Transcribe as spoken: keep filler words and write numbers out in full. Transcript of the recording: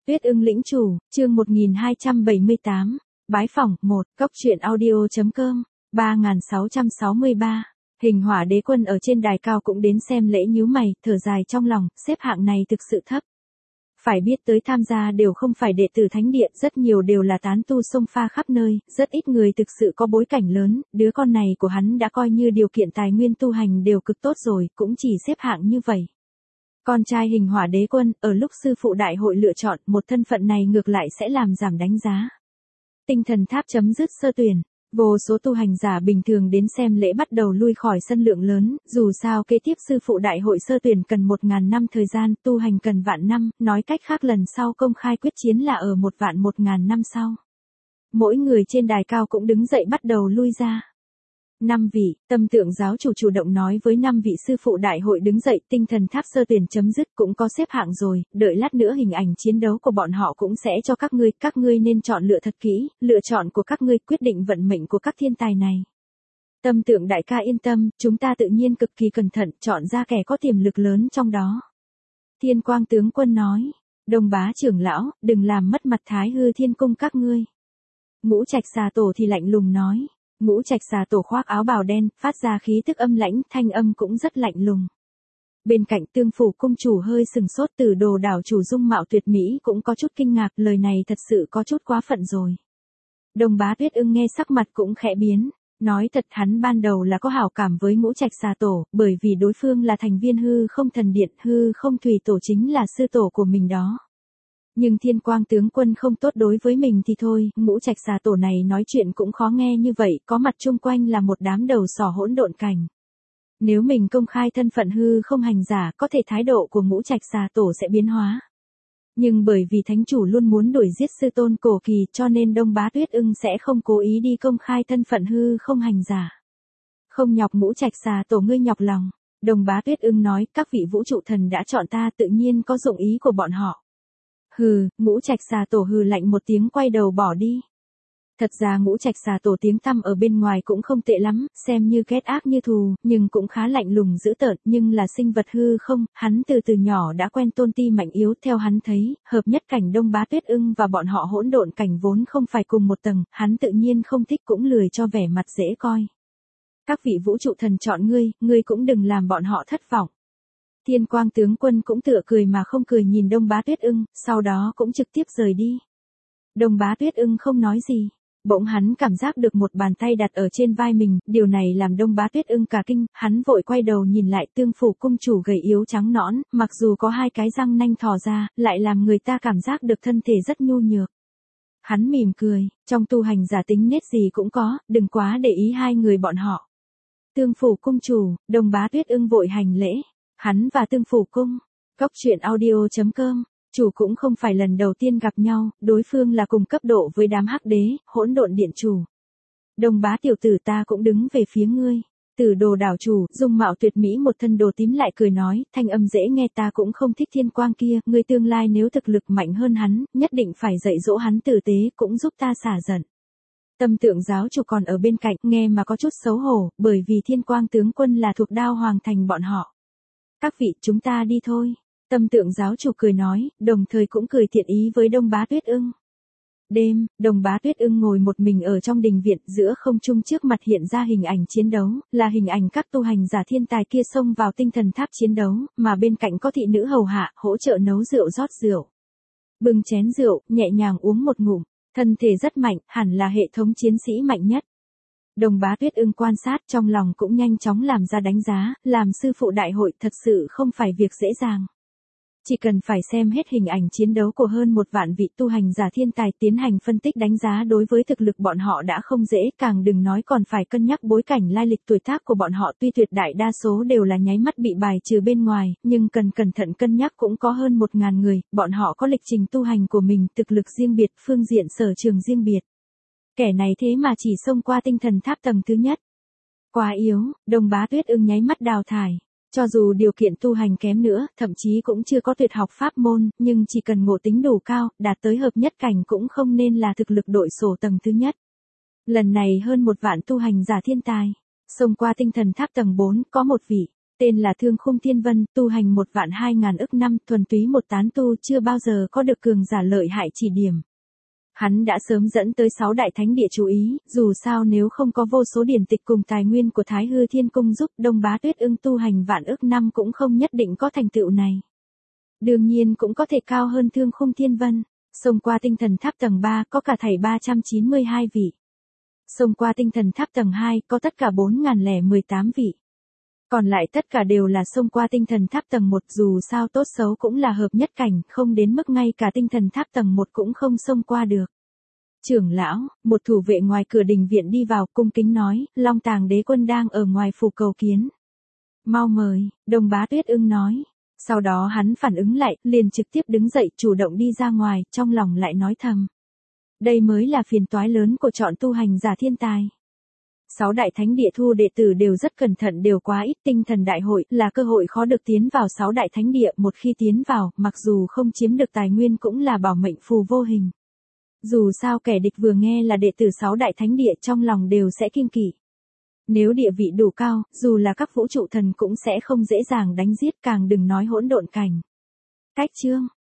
Tuyết ưng lĩnh chủ, chương một nghìn hai trăm bảy mươi tám, bái phỏng, một, cốc truyện audio.com, ba nghìn sáu trăm sáu mươi ba. Hình hỏa đế quân ở trên đài cao cũng đến xem lễ nhíu mày, thở dài trong lòng, xếp hạng này thực sự thấp. Phải biết tới tham gia đều không phải đệ tử thánh điện, rất nhiều đều là tán tu xông pha khắp nơi, rất ít người thực sự có bối cảnh lớn, đứa con này của hắn đã coi như điều kiện tài nguyên tu hành đều cực tốt rồi, cũng chỉ xếp hạng như vậy. Con trai hình hỏa đế quân, ở lúc sư phụ đại hội lựa chọn, một thân phận này ngược lại sẽ làm giảm đánh giá. Tinh thần tháp chấm dứt sơ tuyển. Vô số tu hành giả bình thường đến xem lễ bắt đầu lui khỏi sân lượng lớn, dù sao kế tiếp sư phụ đại hội sơ tuyển cần một ngàn năm thời gian, tu hành cần vạn năm, nói cách khác lần sau công khai quyết chiến là ở một vạn một ngàn năm sau. Mỗi người trên đài cao cũng đứng dậy bắt đầu lui ra. Năm vị, tâm tượng giáo chủ chủ động nói với năm vị sư phụ đại hội đứng dậy, tinh thần tháp sơ tuyển chấm dứt cũng có xếp hạng rồi, đợi lát nữa hình ảnh chiến đấu của bọn họ cũng sẽ cho các ngươi, các ngươi nên chọn lựa thật kỹ, lựa chọn của các ngươi quyết định vận mệnh của các thiên tài này. Tâm tượng đại ca yên tâm, chúng ta tự nhiên cực kỳ cẩn thận, chọn ra kẻ có tiềm lực lớn trong đó. Thiên quang tướng quân nói, Đông bá trưởng lão, đừng làm mất mặt Thái Hư Thiên Cung các ngươi. Ngũ Trạch xà tổ thì lạnh lùng nói. Ngũ Trạch xà tổ khoác áo bào đen, phát ra khí tức âm lãnh, thanh âm cũng rất lạnh lùng. Bên cạnh Tương Phủ cung chủ hơi sừng sốt, Tử Đồ đảo chủ dung mạo tuyệt mỹ cũng có chút kinh ngạc, lời này thật sự có chút quá phận rồi. Đông bá Tuyết ưng nghe sắc mặt cũng khẽ biến, nói thật hắn ban đầu là có hảo cảm với Ngũ Trạch xà tổ, bởi vì đối phương là thành viên hư không thần điện, hư không thủy tổ chính là sư tổ của mình đó. Nhưng thiên quang tướng quân không tốt đối với mình thì thôi, Ngũ Trạch xà tổ này nói chuyện cũng khó nghe như vậy, có mặt chung quanh là một đám đầu sỏ hỗn độn cảnh. Nếu mình công khai thân phận hư không hành giả, có thể thái độ của Ngũ Trạch xà tổ sẽ biến hóa. Nhưng bởi vì thánh chủ luôn muốn đuổi giết sư tôn cổ kỳ, cho nên Đông bá Tuyết ưng sẽ không cố ý đi công khai thân phận hư không hành giả. Không nhọc Ngũ Trạch xà tổ ngươi nhọc lòng. Đông bá Tuyết ưng nói, các vị vũ trụ thần đã chọn ta, tự nhiên có dụng ý của bọn họ. Hừ, Ngũ Trạch xà tổ hừ lạnh một tiếng quay đầu bỏ đi. Thật ra Ngũ Trạch xà tổ tiếng tăm ở bên ngoài cũng không tệ lắm, xem như ghét ác như thù, nhưng cũng khá lạnh lùng dữ tợn, nhưng là sinh vật hư không, hắn từ từ nhỏ đã quen tôn ti mạnh yếu, theo hắn thấy, hợp nhất cảnh Đông bá Tuyết ưng và bọn họ hỗn độn cảnh vốn không phải cùng một tầng, hắn tự nhiên không thích cũng lười cho vẻ mặt dễ coi. Các vị vũ trụ thần chọn ngươi, ngươi cũng đừng làm bọn họ thất vọng. Thiên quang tướng quân cũng tựa cười mà không cười nhìn Đông bá Tuyết ưng, sau đó cũng trực tiếp rời đi. Đông bá Tuyết ưng không nói gì, bỗng hắn cảm giác được một bàn tay đặt ở trên vai mình, điều này làm Đông bá Tuyết ưng cả kinh, hắn vội quay đầu nhìn lại Tương Phủ cung chủ gầy yếu trắng nõn, mặc dù có hai cái răng nanh thò ra, lại làm người ta cảm giác được thân thể rất nhu nhược. Hắn mỉm cười, trong tu hành giả tính nết gì cũng có, đừng quá để ý hai người bọn họ. Tương Phủ cung chủ, Đông bá Tuyết ưng vội hành lễ. Hắn và Tương Phủ cung, cốc truyện audio.com, chủ cũng không phải lần đầu tiên gặp nhau, đối phương là cùng cấp độ với đám hắc đế, hỗn độn điện chủ. Đông bá tiểu tử ta cũng đứng về phía ngươi. Tử Đồ đảo chủ, dung mạo tuyệt mỹ một thân đồ tím lại cười nói, thanh âm dễ nghe, ta cũng không thích thiên quang kia, ngươi tương lai nếu thực lực mạnh hơn hắn, nhất định phải dạy dỗ hắn tử tế, cũng giúp ta xả giận. Tâm tượng giáo chủ còn ở bên cạnh, nghe mà có chút xấu hổ, bởi vì thiên quang tướng quân là thuộc Đao Hoàng thành bọn họ. Các vị, chúng ta đi thôi. Tâm tượng giáo chủ cười nói, đồng thời cũng cười thiện ý với Đông bá Tuyết ưng. Đêm, Đông bá Tuyết ưng ngồi một mình ở trong đình viện, giữa không trung trước mặt hiện ra hình ảnh chiến đấu, là hình ảnh các tu hành giả thiên tài kia xông vào tinh thần tháp chiến đấu, mà bên cạnh có thị nữ hầu hạ, hỗ trợ nấu rượu rót rượu. Bưng chén rượu, nhẹ nhàng uống một ngụm, thân thể rất mạnh, hẳn là hệ thống chiến sĩ mạnh nhất. Đông bá Tuyết ưng quan sát trong lòng cũng nhanh chóng làm ra đánh giá, làm sư phụ đại hội thật sự không phải việc dễ dàng. Chỉ cần phải xem hết hình ảnh chiến đấu của hơn một vạn vị tu hành giả thiên tài tiến hành phân tích đánh giá đối với thực lực bọn họ đã không dễ, càng đừng nói còn phải cân nhắc bối cảnh lai lịch tuổi tác của bọn họ, tuy tuyệt đại đa số đều là nháy mắt bị bài trừ bên ngoài, nhưng cần cẩn thận cân nhắc cũng có hơn một ngàn người, bọn họ có lịch trình tu hành của mình, thực lực riêng biệt, phương diện sở trường riêng biệt. Kẻ này thế mà chỉ xông qua tinh thần tháp tầng thứ nhất. Quá yếu, Đông bá Tuyết ưng nháy mắt đào thải. Cho dù điều kiện tu hành kém nữa, thậm chí cũng chưa có tuyệt học pháp môn, nhưng chỉ cần ngộ tính đủ cao, đạt tới hợp nhất cảnh cũng không nên là thực lực đội sổ tầng thứ nhất. Lần này hơn một vạn tu hành giả thiên tài. Xông qua tinh thần tháp tầng bốn, có một vị. Tên là Thương Khung Thiên Vân, tu hành một vạn hai ngàn ức năm, thuần túy một tán tu, chưa bao giờ có được cường giả lợi hại chỉ điểm. Hắn đã sớm dẫn tới sáu đại thánh địa chú ý, dù sao nếu không có vô số điển tịch cùng tài nguyên của Thái Hư Thiên Cung giúp, Đông Bá Tuyết Ưng tu hành vạn ức năm cũng không nhất định có thành tựu này. Đương nhiên cũng có thể cao hơn Thương Khung Thiên Vân. Xông qua tinh thần tháp tầng ba có cả thảy ba trăm chín mươi hai vị. Xông qua tinh thần tháp tầng hai có tất cả bốn nghìn lẻ mười tám vị. Còn lại tất cả đều là xông qua tinh thần tháp tầng một, dù sao tốt xấu cũng là hợp nhất cảnh, không đến mức ngay cả tinh thần tháp tầng một cũng không xông qua được. Trưởng lão, một thủ vệ ngoài cửa đình viện đi vào, cung kính nói, Long Tàng Đế Quân đang ở ngoài phủ cầu kiến. Mau mời, Đông Bá Tuyết Ưng nói. Sau đó hắn phản ứng lại, liền trực tiếp đứng dậy, chủ động đi ra ngoài, trong lòng lại nói thầm. Đây mới là phiền toái lớn của chọn tu hành giả thiên tài. Sáu đại thánh địa thu đệ tử đều rất cẩn thận, đều quá ít. Tinh thần đại hội là cơ hội khó được tiến vào sáu đại thánh địa, một khi tiến vào, mặc dù không chiếm được tài nguyên cũng là bảo mệnh phù vô hình. Dù sao kẻ địch vừa nghe là đệ tử sáu đại thánh địa trong lòng đều sẽ kiêng kỵ. Nếu địa vị đủ cao, dù là các vũ trụ thần cũng sẽ không dễ dàng đánh giết, càng đừng nói hỗn độn cảnh. Cách chương